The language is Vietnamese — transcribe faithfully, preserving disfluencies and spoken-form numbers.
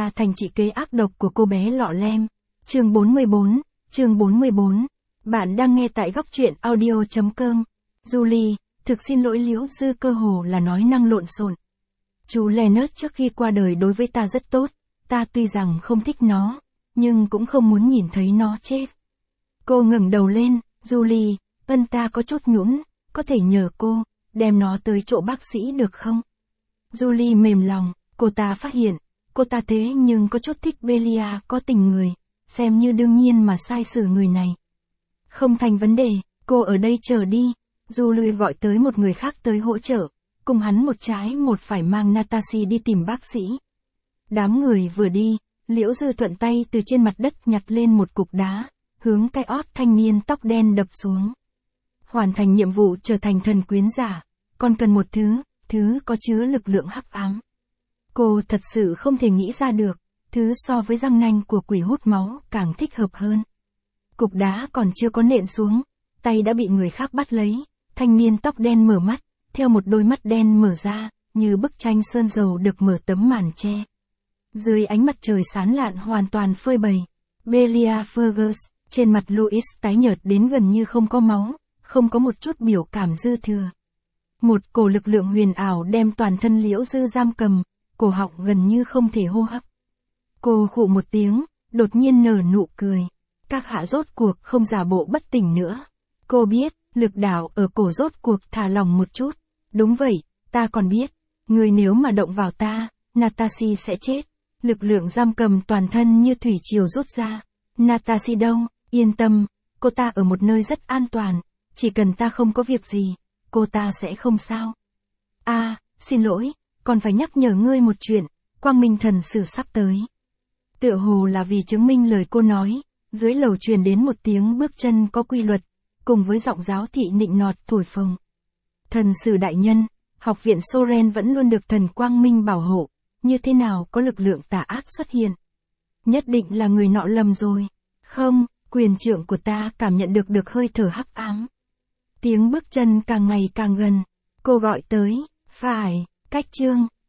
ra thành trị kế ác độc của cô bé lọ lem. Chương bốn mươi bốn, chương bốn mươi bốn. Bạn đang nghe tại góc truyện audio chấm com. Julie, thực xin lỗi Liễu Dư cơ hồ là nói năng lộn xộn. Chú Leonard trước khi qua đời đối với ta rất tốt, ta tuy rằng không thích nó, nhưng cũng không muốn nhìn thấy nó chết. Cô ngẩng đầu lên, Julie, ân ta có chút nhũn, có thể nhờ cô, đem nó tới chỗ bác sĩ được không? Julie mềm lòng, cô ta phát hiện, cô ta thế nhưng có chút thích Belia có tình người, xem như đương nhiên mà sai xử người này. Không thành vấn đề, cô ở đây chờ đi. Julie gọi tới một người khác tới hỗ trợ, cùng hắn một trái một phải mang Natasha đi tìm bác sĩ. Đám người vừa đi, Liễu Dư thuận tay từ trên mặt đất nhặt lên một cục đá, hướng cái ót thanh niên tóc đen đập xuống. Hoàn thành nhiệm vụ trở thành thần quyến giả, còn cần một thứ, thứ có chứa lực lượng hắc ám. Cô thật sự không thể nghĩ ra được, thứ so với răng nanh của quỷ hút máu càng thích hợp hơn. Cục đá còn chưa có nện xuống, tay đã bị người khác bắt lấy, thanh niên tóc đen mở mắt, theo một đôi mắt đen mở ra, như bức tranh sơn dầu được mở tấm màn che. Dưới ánh mặt trời sáng lạn hoàn toàn phơi bày, Belia Fergus, trên mặt Louis tái nhợt đến gần như không có máu, không có một chút biểu cảm dư thừa. Một cổ lực lượng huyền ảo đem toàn thân Liễu Dư giam cầm, cổ họng gần như không thể hô hấp. Cô khụ một tiếng, đột nhiên nở nụ cười. Các hạ rốt cuộc không giả bộ bất tỉnh nữa. Cô biết, lực đạo ở cổ rốt cuộc thả lỏng một chút. Đúng vậy, ta còn biết, người nếu mà động vào ta, Natasha sẽ chết. Lực lượng giam cầm toàn thân như thủy triều rút ra. Natasha đâu, yên tâm, cô ta ở một nơi rất an toàn, chỉ cần ta không có việc gì, cô ta sẽ không sao. À, xin lỗi, còn phải nhắc nhở ngươi một chuyện, Quang Minh thần sử sắp tới. Tựa hồ là vì chứng minh lời cô nói, dưới lầu truyền đến một tiếng bước chân có quy luật, cùng với giọng giáo thị nịnh nọt thổi phồng. Thần sử đại nhân, học viện Soren vẫn luôn được thần Quang Minh bảo hộ, như thế nào có lực lượng tà ác xuất hiện? Nhất định là người nọ lầm rồi. Không, quyền trưởng của ta cảm nhận được được hơi thở hắc ám. Tiếng bước chân càng ngày càng gần. Cô gọi tới, phải, cách chương.